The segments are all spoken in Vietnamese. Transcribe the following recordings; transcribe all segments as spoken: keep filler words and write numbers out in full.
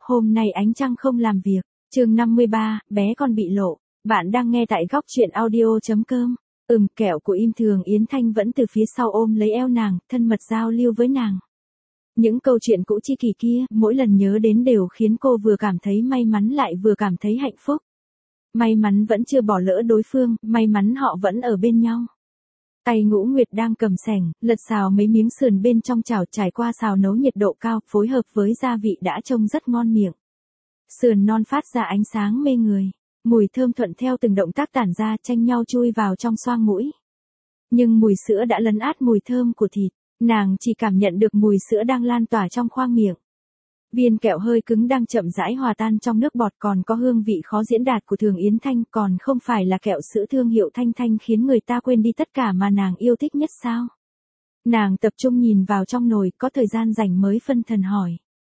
hôm nay ánh trăng không làm việc. Chương năm mươi ba, bé con bị lộ. Bạn đang nghe tại góc truyện audio chấm com. Ừm, kẹo của im Thường Yến Thanh vẫn từ phía sau ôm lấy eo nàng, thân mật giao lưu với nàng. Những câu chuyện cũ chi kỷ kia, mỗi lần nhớ đến đều khiến cô vừa cảm thấy may mắn lại vừa cảm thấy hạnh phúc. May mắn vẫn chưa bỏ lỡ đối phương, may mắn họ vẫn ở bên nhau. Tay Ngũ Nguyệt đang cầm sẻng, lật xào mấy miếng sườn bên trong chảo, trải qua xào nấu nhiệt độ cao, phối hợp với gia vị đã trông rất ngon miệng. Sườn non phát ra ánh sáng mê người, mùi thơm thuận theo từng động tác tản ra, tranh nhau chui vào trong xoang mũi. Nhưng mùi sữa đã lấn át mùi thơm của thịt, nàng chỉ cảm nhận được mùi sữa đang lan tỏa trong khoang miệng. Viên kẹo hơi cứng đang chậm rãi hòa tan trong nước bọt, còn có hương vị khó diễn đạt của Thường Yến Thanh, còn không phải là kẹo sữa thương hiệu Thanh Thanh khiến người ta quên đi tất cả mà nàng yêu thích nhất sao? Nàng tập trung nhìn vào trong nồi, có thời gian rảnh mới phân thần hỏi.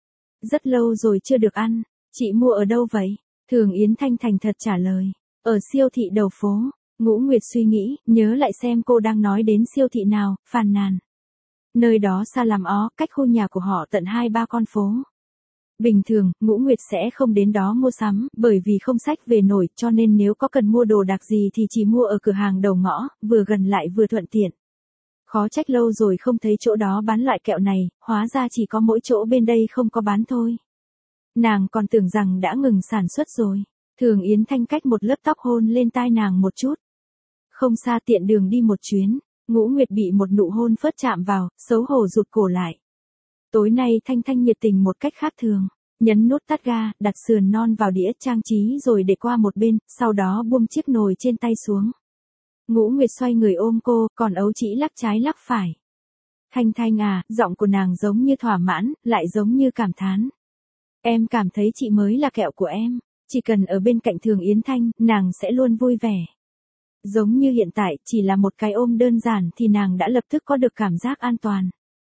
Rất lâu rồi chưa được ăn, chị mua ở đâu vậy? Thường Yến Thanh thành thật trả lời. Ở siêu thị đầu phố. Ngũ Nguyệt suy nghĩ, nhớ lại xem cô đang nói đến siêu thị nào, phàn nàn. Nơi đó xa làm ó, cách khu nhà của họ tận hai ba con phố. Bình thường, Ngũ Nguyệt sẽ không đến đó mua sắm, bởi vì không xách về nổi, cho nên nếu có cần mua đồ đặc gì thì chỉ mua ở cửa hàng đầu ngõ, vừa gần lại vừa thuận tiện. Khó trách lâu rồi không thấy chỗ đó bán loại kẹo này, hóa ra chỉ có mỗi chỗ bên đây không có bán thôi. Nàng còn tưởng rằng đã ngừng sản xuất rồi. Thường Yến Thanh cách một lớp tóc hôn lên tai nàng một chút. Không xa, tiện đường đi một chuyến, Ngũ Nguyệt bị một nụ hôn phớt chạm vào, xấu hổ rụt cổ lại. Tối nay Thanh Thanh nhiệt tình một cách khác thường, nhấn nút tắt ga, đặt sườn non vào đĩa trang trí rồi để qua một bên, sau đó buông chiếc nồi trên tay xuống. Ngũ Nguyệt xoay người ôm cô, còn ấu chỉ lắc trái lắc phải. Thanh Thanh à, giọng của nàng giống như thỏa mãn, lại giống như cảm thán. Em cảm thấy chị mới là kẹo của em, chỉ cần ở bên cạnh Thường Yến Thanh, nàng sẽ luôn vui vẻ. Giống như hiện tại, chỉ là một cái ôm đơn giản thì nàng đã lập tức có được cảm giác an toàn.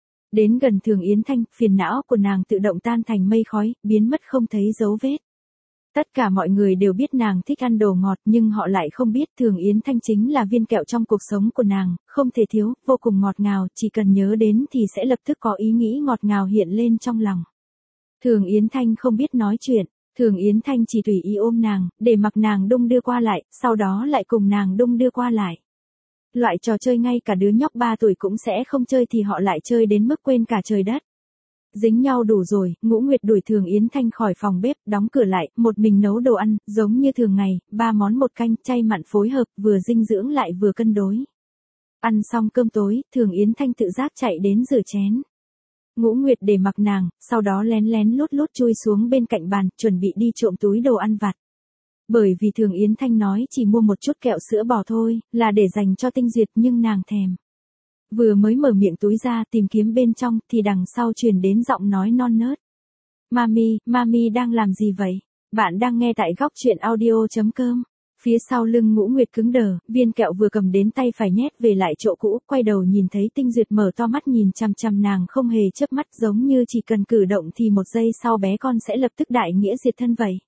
Đến gần Thường Yến Thanh, phiền não của nàng tự động tan thành mây khói, biến mất không thấy dấu vết. Tất cả mọi người đều biết nàng thích ăn đồ ngọt, nhưng họ lại không biết Thường Yến Thanh chính là viên kẹo trong cuộc sống của nàng, không thể thiếu, vô cùng ngọt ngào, chỉ cần nhớ đến thì sẽ lập tức có ý nghĩ ngọt ngào hiện lên trong lòng. Thường Yến Thanh không biết nói chuyện, Thường Yến Thanh chỉ tùy ý ôm nàng, để mặc nàng đung đưa qua lại, sau đó lại cùng nàng đung đưa qua lại. Loại trò chơi ngay cả đứa nhóc ba tuổi cũng sẽ không chơi thì họ lại chơi đến mức quên cả trời đất. Dính nhau đủ rồi, Ngũ Nguyệt đuổi Thường Yến Thanh khỏi phòng bếp, đóng cửa lại, một mình nấu đồ ăn, giống như thường ngày, ba món một canh, chay mặn phối hợp, vừa dinh dưỡng lại vừa cân đối. Ăn xong cơm tối, Thường Yến Thanh tự giác chạy đến rửa chén. Ngũ Nguyệt để mặc nàng, sau đó lén lén lút lút chui xuống bên cạnh bàn, chuẩn bị đi trộm túi đồ ăn vặt. Bởi vì Thường Yến Thanh nói chỉ mua một chút kẹo sữa bò thôi, là để dành cho Tinh Duyệt, nhưng nàng thèm. Vừa mới mở miệng túi ra tìm kiếm bên trong thì đằng sau truyền đến giọng nói non nớt. Mami, Mami đang làm gì vậy? Bạn đang nghe tại góc truyện audio chấm com. Phía sau lưng Ngũ Nguyệt cứng đờ, viên kẹo vừa cầm đến tay phải nhét về lại chỗ cũ, quay đầu nhìn thấy Tinh Duyệt mở to mắt nhìn chằm chằm nàng không hề chớp mắt, giống như chỉ cần cử động thì một giây sau bé con sẽ lập tức đại nghĩa diệt thân vậy.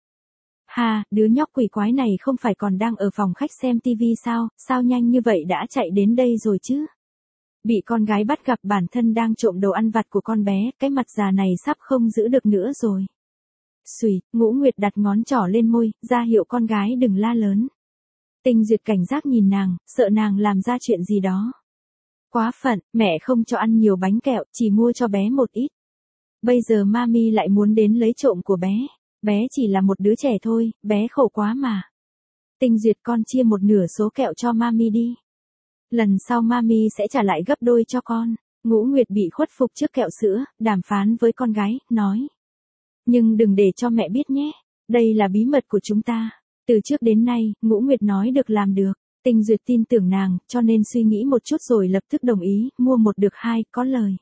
Ha, đứa nhóc quỷ quái này không phải còn đang ở phòng khách xem tivi sao, sao nhanh như vậy đã chạy đến đây rồi chứ? Bị con gái bắt gặp bản thân đang trộm đồ ăn vặt của con bé, cái mặt già này sắp không giữ được nữa rồi. Xùi, Ngũ Nguyệt đặt ngón trỏ lên môi, ra hiệu con gái đừng la lớn. Tinh Duyệt cảnh giác nhìn nàng, sợ nàng làm ra chuyện gì đó. Quá phận, mẹ không cho ăn nhiều bánh kẹo, chỉ mua cho bé một ít. Bây giờ Mami lại muốn đến lấy trộm của bé. Bé chỉ là một đứa trẻ thôi, bé khổ quá mà. Tinh Duyệt, con chia một nửa số kẹo cho Mami đi. Lần sau Mami sẽ trả lại gấp đôi cho con. Ngũ Nguyệt bị khuất phục trước kẹo sữa, đàm phán với con gái, nói. Nhưng đừng để cho mẹ biết nhé, đây là bí mật của chúng ta. Từ trước đến nay, Ngũ Nguyệt nói được làm được. Tinh Duyệt tin tưởng nàng, cho nên suy nghĩ một chút rồi lập tức đồng ý, mua một được hai, có lời.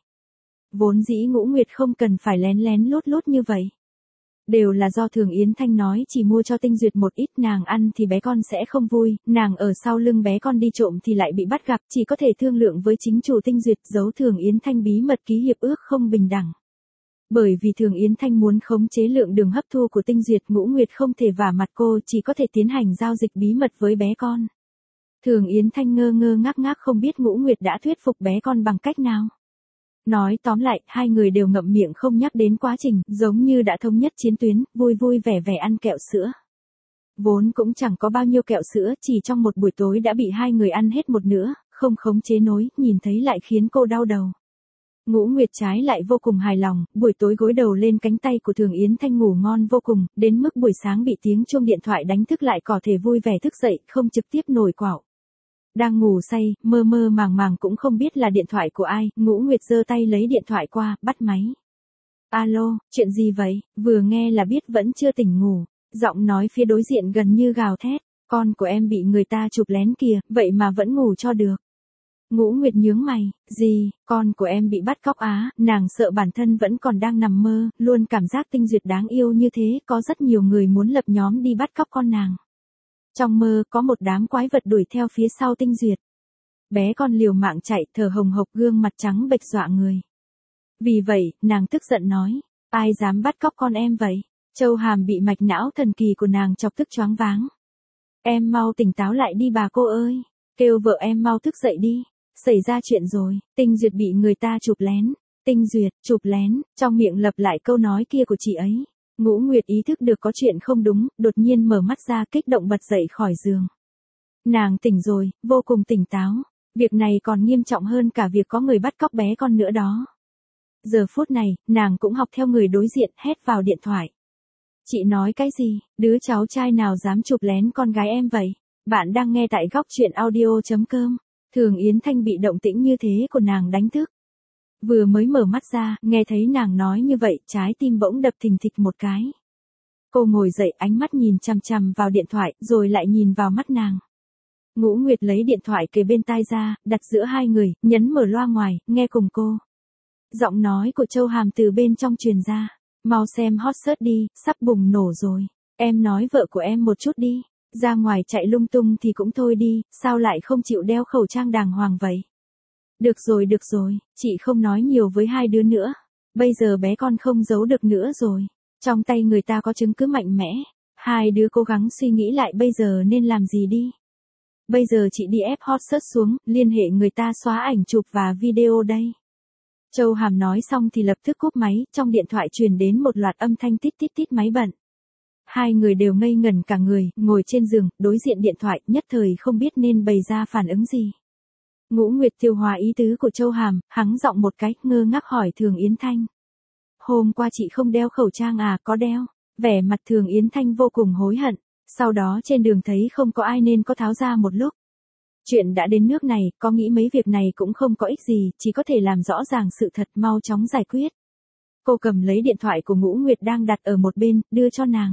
Vốn dĩ Ngũ Nguyệt không cần phải lén lén lút lút như vậy. Đều là do Thường Yến Thanh nói chỉ mua cho Tinh Duyệt một ít, nàng ăn thì bé con sẽ không vui, nàng ở sau lưng bé con đi trộm thì lại bị bắt gặp, chỉ có thể thương lượng với chính chủ Tinh Duyệt, giấu Thường Yến Thanh bí mật ký hiệp ước không bình đẳng. Bởi vì Thường Yến Thanh muốn khống chế lượng đường hấp thu của Tinh Duyệt, Ngũ Nguyệt không thể vả mặt cô, chỉ có thể tiến hành giao dịch bí mật với bé con. Thường Yến Thanh ngơ ngơ ngác ngác không biết Ngũ Nguyệt đã thuyết phục bé con bằng cách nào. Nói tóm lại, hai người đều ngậm miệng không nhắc đến quá trình, giống như đã thống nhất chiến tuyến, vui vui vẻ vẻ ăn kẹo sữa. Vốn cũng chẳng có bao nhiêu kẹo sữa, chỉ trong một buổi tối đã bị hai người ăn hết một nửa, không khống chế nổi, nhìn thấy lại khiến cô đau đầu. Ngũ Nguyệt trái lại vô cùng hài lòng, buổi tối gối đầu lên cánh tay của Thường Yến Thanh ngủ ngon vô cùng, đến mức buổi sáng bị tiếng chuông điện thoại đánh thức lại có thể vui vẻ thức dậy, không trực tiếp nổi quạo. Đang ngủ say, mơ mơ màng màng cũng không biết là điện thoại của ai, Ngũ Nguyệt giơ tay lấy điện thoại qua, bắt máy. Alo, chuyện gì vậy? Vừa nghe là biết vẫn chưa tỉnh ngủ. Giọng nói phía đối diện gần như gào thét, con của em bị người ta chụp lén kìa, vậy mà vẫn ngủ cho được. Ngũ Nguyệt nhướng mày, gì, con của em bị bắt cóc á, nàng sợ bản thân vẫn còn đang nằm mơ, luôn cảm giác Tinh Duyệt đáng yêu như thế, có rất nhiều người muốn lập nhóm đi bắt cóc con nàng. Trong mơ, có một đám quái vật đuổi theo phía sau Tinh Duyệt. Bé con liều mạng chạy, thở hồng hộc, gương mặt trắng bệch dọa người. Vì vậy, nàng tức giận nói, ai dám bắt cóc con em vậy? Châu Hàm bị mạch não thần kỳ của nàng chọc tức choáng váng. Em mau tỉnh táo lại đi bà cô ơi, kêu vợ em mau thức dậy đi, xảy ra chuyện rồi, Tinh Duyệt bị người ta chụp lén. Tinh Duyệt, chụp lén, trong miệng lặp lại câu nói kia của chị ấy. Ngũ Nguyệt ý thức được có chuyện không đúng, đột nhiên mở mắt ra kích động bật dậy khỏi giường. Nàng tỉnh rồi, vô cùng tỉnh táo, việc này còn nghiêm trọng hơn cả việc có người bắt cóc bé con nữa đó. Giờ phút này, nàng cũng học theo người đối diện hét vào điện thoại. Chị nói cái gì, đứa cháu trai nào dám chụp lén con gái em vậy? Bạn đang nghe tại góc truyện audio chấm com. Thường Yến Thanh bị động tĩnh như thế của nàng đánh thức. Vừa mới mở mắt ra, nghe thấy nàng nói như vậy, trái tim bỗng đập thình thịch một cái. Cô ngồi dậy, ánh mắt nhìn chằm chằm vào điện thoại, rồi lại nhìn vào mắt nàng. Ngũ Nguyệt lấy điện thoại kề bên tai ra, đặt giữa hai người, nhấn mở loa ngoài, nghe cùng cô. Giọng nói của Châu Hàm từ bên trong truyền ra. Mau xem hot search đi, sắp bùng nổ rồi. Em nói vợ của em một chút đi. Ra ngoài chạy lung tung thì cũng thôi đi, sao lại không chịu đeo khẩu trang đàng hoàng vậy? Được rồi được rồi, chị không nói nhiều với hai đứa nữa. Bây giờ bé con không giấu được nữa rồi. Trong tay người ta có chứng cứ mạnh mẽ. Hai đứa cố gắng suy nghĩ lại bây giờ nên làm gì đi. Bây giờ chị đi ép hot search xuống, liên hệ người ta xóa ảnh chụp và video đây. Châu Hàm nói xong thì lập tức cúp máy, trong điện thoại truyền đến một loạt âm thanh tít tít tít máy bận. Hai người đều ngây ngẩn cả người, ngồi trên giường, đối diện điện thoại, nhất thời không biết nên bày ra phản ứng gì. Ngũ Nguyệt tiêu hóa ý tứ của Châu Hàm, hắng giọng một cái, ngơ ngác hỏi Thường Yến Thanh. Hôm qua chị không đeo khẩu trang à, có đeo? Vẻ mặt Thường Yến Thanh vô cùng hối hận, sau đó trên đường thấy không có ai nên có tháo ra một lúc. Chuyện đã đến nước này, có nghĩ mấy việc này cũng không có ích gì, chỉ có thể làm rõ ràng sự thật, mau chóng giải quyết. Cô cầm lấy điện thoại của Ngũ Nguyệt đang đặt ở một bên, đưa cho nàng.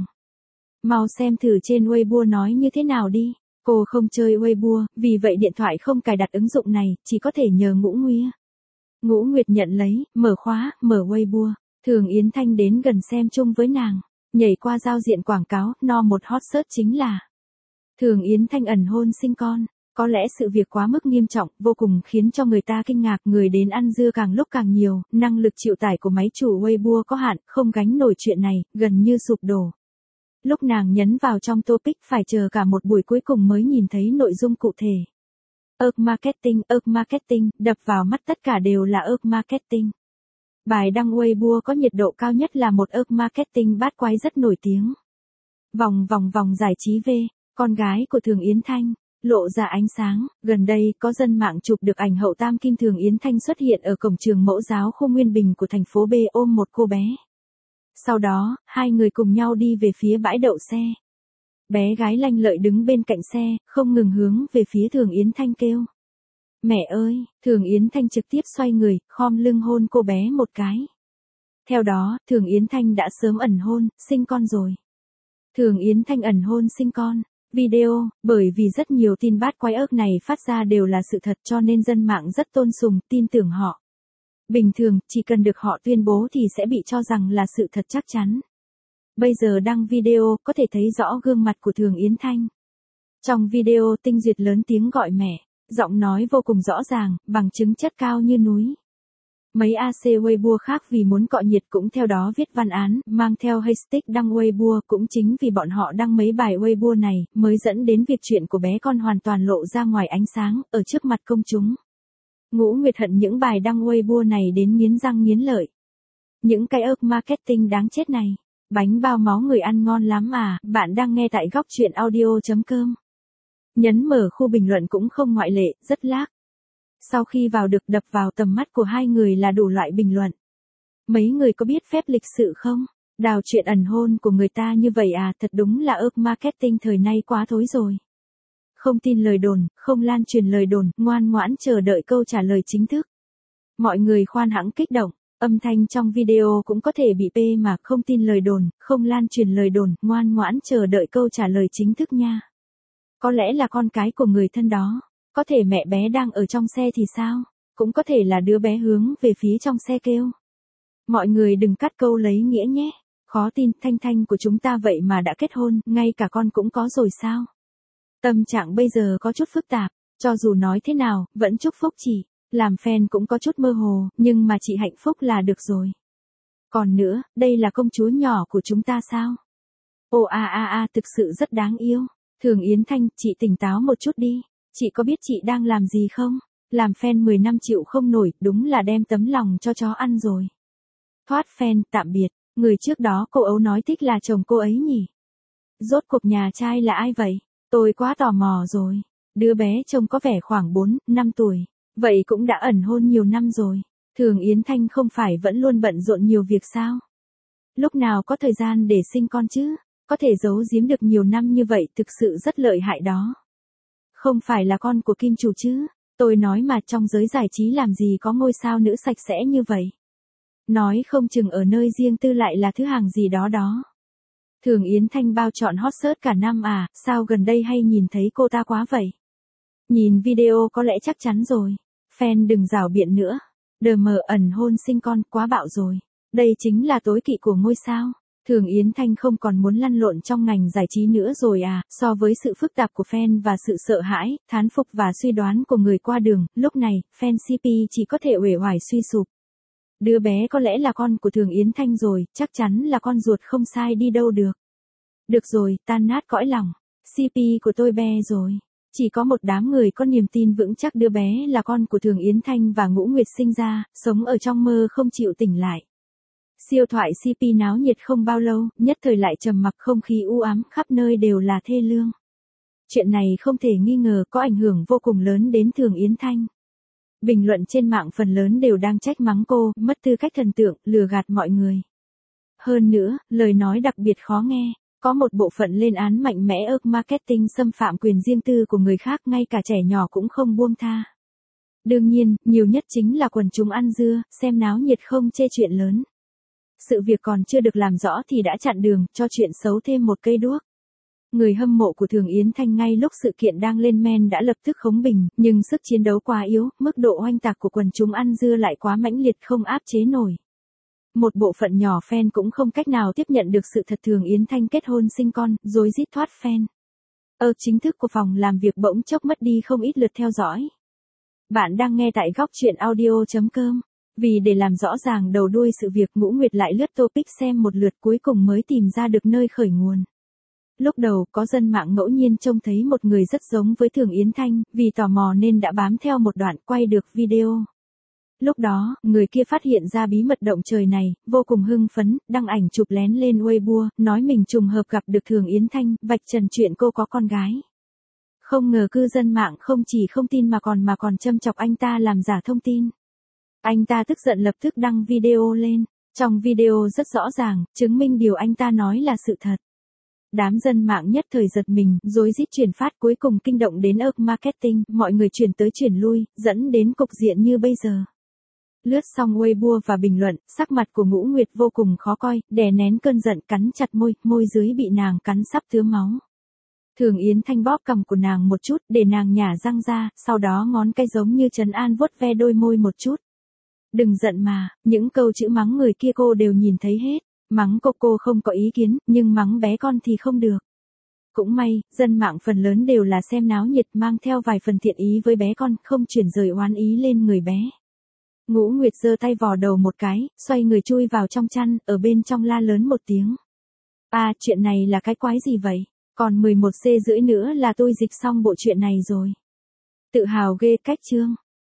Mau xem thử trên Weibo nói như thế nào đi. Cô không chơi Weibo, vì vậy điện thoại không cài đặt ứng dụng này, chỉ có thể nhờ Ngũ Nguyệt. Ngũ Nguyệt nhận lấy, mở khóa, mở Weibo. Thường Yến Thanh đến gần xem chung với nàng. Nhảy qua giao diện quảng cáo, no một hot search chính là Thường Yến Thanh ẩn hôn sinh con. Có lẽ sự việc quá mức nghiêm trọng, vô cùng khiến cho người ta kinh ngạc, người đến ăn dưa càng lúc càng nhiều, năng lực chịu tải của máy chủ Weibo có hạn, không gánh nổi chuyện này, gần như sụp đổ. Lúc nàng nhấn vào trong topic phải chờ cả một buổi cuối cùng mới nhìn thấy nội dung cụ thể. Earth Marketing, Earth Marketing, đập vào mắt tất cả đều là Earth Marketing. Bài đăng Weibo có nhiệt độ cao nhất là một Earth Marketing bát quái rất nổi tiếng. Vòng vòng vòng giải trí V, con gái của Thường Yến Thanh. Lộ ra ánh sáng, gần đây có dân mạng chụp được ảnh hậu tam kim Thường Yến Thanh xuất hiện ở cổng trường mẫu giáo khu Nguyên Bình của thành phố B ôm một cô bé. Sau đó, hai người cùng nhau đi về phía bãi đậu xe. Bé gái lanh lợi đứng bên cạnh xe, không ngừng hướng về phía Thường Yến Thanh kêu. Mẹ ơi, Thường Yến Thanh trực tiếp xoay người, khom lưng hôn cô bé một cái. Theo đó, Thường Yến Thanh đã sớm ẩn hôn, sinh con rồi. Thường Yến Thanh ẩn hôn sinh con. Video, bởi vì rất nhiều tin bát quái ớt này phát ra đều là sự thật cho nên dân mạng rất tôn sùng, tin tưởng họ. Bình thường, chỉ cần được họ tuyên bố thì sẽ bị cho rằng là sự thật chắc chắn. Bây giờ đăng video, có thể thấy rõ gương mặt của Thường Yến Thanh. Trong video Tinh Duyệt lớn tiếng gọi mẹ, giọng nói vô cùng rõ ràng, bằng chứng chất cao như núi. Mấy a xê Weibo khác vì muốn cọ nhiệt cũng theo đó viết văn án, mang theo hashtag đăng Weibo, cũng chính vì bọn họ đăng mấy bài Weibo này, mới dẫn đến việc chuyện của bé con hoàn toàn lộ ra ngoài ánh sáng, ở trước mặt công chúng. Ngũ Nguyệt hận những bài đăng Weibo này đến nghiến răng nghiến lợi. Những cái ớt marketing đáng chết này. Bánh bao máu người ăn ngon lắm à, bạn đang nghe tại góc chuyện audio.com. Nhấn mở khu bình luận cũng không ngoại lệ, rất lag. Sau khi vào được đập vào tầm mắt của hai người là đủ loại bình luận. Mấy người có biết phép lịch sự không? Đào chuyện ẩn hôn của người ta như vậy à, thật đúng là ớt marketing thời nay quá thối rồi. Không tin lời đồn, không lan truyền lời đồn, ngoan ngoãn chờ đợi câu trả lời chính thức. Mọi người khoan hãng kích động, âm thanh trong video cũng có thể bị pê mà, không tin lời đồn, không lan truyền lời đồn, ngoan ngoãn chờ đợi câu trả lời chính thức nha. Có lẽ là con cái của người thân đó, có thể mẹ bé đang ở trong xe thì sao, cũng có thể là đứa bé hướng về phía trong xe kêu. Mọi người đừng cắt câu lấy nghĩa nhé, khó tin, Thanh Thanh của chúng ta vậy mà đã kết hôn, ngay cả con cũng có rồi sao? Tâm trạng bây giờ có chút phức tạp, cho dù nói thế nào, vẫn chúc phúc chị, làm fan cũng có chút mơ hồ, nhưng mà chị hạnh phúc là được rồi. Còn nữa, đây là công chúa nhỏ của chúng ta sao? Ồ a a a, thực sự rất đáng yêu. Thường Yến Thanh, chị tỉnh táo một chút đi, chị có biết chị đang làm gì không? Làm fan mười năm chịu không nổi, đúng là đem tấm lòng cho chó ăn rồi. Thoát fan, tạm biệt, người trước đó cô ấu nói thích là chồng cô ấy nhỉ? Rốt cuộc nhà trai là ai vậy? Tôi quá tò mò rồi. Đứa bé trông có vẻ khoảng bốn, năm tuổi. Vậy cũng đã ẩn hôn nhiều năm rồi. Thường Yến Thanh không phải vẫn luôn bận rộn nhiều việc sao? Lúc nào có thời gian để sinh con chứ? Có thể giấu giếm được nhiều năm như vậy thực sự rất lợi hại đó. Không phải là con của Kim Chủ chứ? Tôi nói mà, trong giới giải trí làm gì có ngôi sao nữ sạch sẽ như vậy. Nói không chừng ở nơi riêng tư lại là thứ hàng gì đó đó. Thường Yến Thanh bao trọn hot search cả năm à, sao gần đây hay nhìn thấy cô ta quá vậy? Nhìn video có lẽ chắc chắn rồi. Fan đừng rảo biện nữa. Đờ mờ ẩn hôn sinh con quá bạo rồi. Đây chính là tối kỵ của ngôi sao. Thường Yến Thanh không còn muốn lăn lộn trong ngành giải trí nữa rồi à, so với sự phức tạp của fan và sự sợ hãi, thán phục và suy đoán của người qua đường, lúc này, fan xê pê chỉ có thể uể oải suy sụp. Đứa bé có lẽ là con của Thường Yến Thanh rồi, chắc chắn là con ruột không sai đi đâu được. Được rồi, tan nát cõi lòng. xê pê của tôi be rồi. Chỉ có một đám người có niềm tin vững chắc đứa bé là con của Thường Yến Thanh và Ngũ Nguyệt sinh ra, sống ở trong mơ không chịu tỉnh lại. Siêu thoại xê pê náo nhiệt không bao lâu, nhất thời lại trầm mặc, không khí u ám, khắp nơi đều là thê lương. Chuyện này không thể nghi ngờ có ảnh hưởng vô cùng lớn đến Thường Yến Thanh. Bình luận trên mạng phần lớn đều đang trách mắng cô, mất tư cách thần tượng, lừa gạt mọi người. Hơn nữa, lời nói đặc biệt khó nghe, có một bộ phận lên án mạnh mẽ ớt marketing xâm phạm quyền riêng tư của người khác, ngay cả trẻ nhỏ cũng không buông tha. Đương nhiên, nhiều nhất chính là quần chúng ăn dưa, xem náo nhiệt không chê chuyện lớn. Sự việc còn chưa được làm rõ thì đã chặn đường, cho chuyện xấu thêm một cây đuốc. Người hâm mộ của Thường Yến Thanh ngay lúc sự kiện đang lên men đã lập tức khống bình, nhưng sức chiến đấu quá yếu, mức độ oanh tạc của quần chúng ăn dưa lại quá mãnh liệt không áp chế nổi. Một bộ phận nhỏ fan cũng không cách nào tiếp nhận được sự thật Thường Yến Thanh kết hôn sinh con, rối rít thoát fan. Ở chính thức của phòng làm việc bỗng chốc mất đi không ít lượt theo dõi. Bạn đang nghe tại góc chuyện audio.com. Vì để làm rõ ràng đầu đuôi sự việc, Ngũ Nguyệt lại lướt topic xem một lượt, cuối cùng mới tìm ra được nơi khởi nguồn. Lúc đầu, có dân mạng ngẫu nhiên trông thấy một người rất giống với Thường Yến Thanh, vì tò mò nên đã bám theo một đoạn quay được video. Lúc đó, người kia phát hiện ra bí mật động trời này, vô cùng hưng phấn, đăng ảnh chụp lén lên Weibo, nói mình trùng hợp gặp được Thường Yến Thanh, vạch trần chuyện cô có con gái. Không ngờ cư dân mạng không chỉ không tin mà còn mà còn châm chọc anh ta làm giả thông tin. Anh ta tức giận lập tức đăng video lên. Trong video rất rõ ràng, chứng minh điều anh ta nói là sự thật. Đám dân mạng nhất thời giật mình, rối rít truyền phát, cuối cùng kinh động đến ớt marketing, mọi người truyền tới truyền lui, dẫn đến cục diện như bây giờ. Lướt xong Weibo và bình luận, sắc mặt của Ngũ Nguyệt vô cùng khó coi, đè nén cơn giận, cắn chặt môi, môi dưới bị nàng cắn sắp tứa máu. Thường Yến Thanh bóp cằm của nàng một chút, để nàng nhả răng ra, sau đó ngón cái giống như trấn an vuốt ve đôi môi một chút. Đừng giận mà, những câu chữ mắng người kia cô đều nhìn thấy hết. Mắng cô cô không có ý kiến, nhưng mắng bé con thì không được. Cũng may, dân mạng phần lớn đều là xem náo nhiệt, mang theo vài phần thiện ý với bé con, không chuyển rời oán ý lên người bé. Ngũ Nguyệt giơ tay vò đầu một cái, xoay người chui vào trong chăn, ở bên trong la lớn một tiếng. À, chuyện này là cái quái gì vậy? Còn mười một xê rưỡi nữa là tôi dịch xong bộ truyện này rồi. Tự hào ghê cách chương.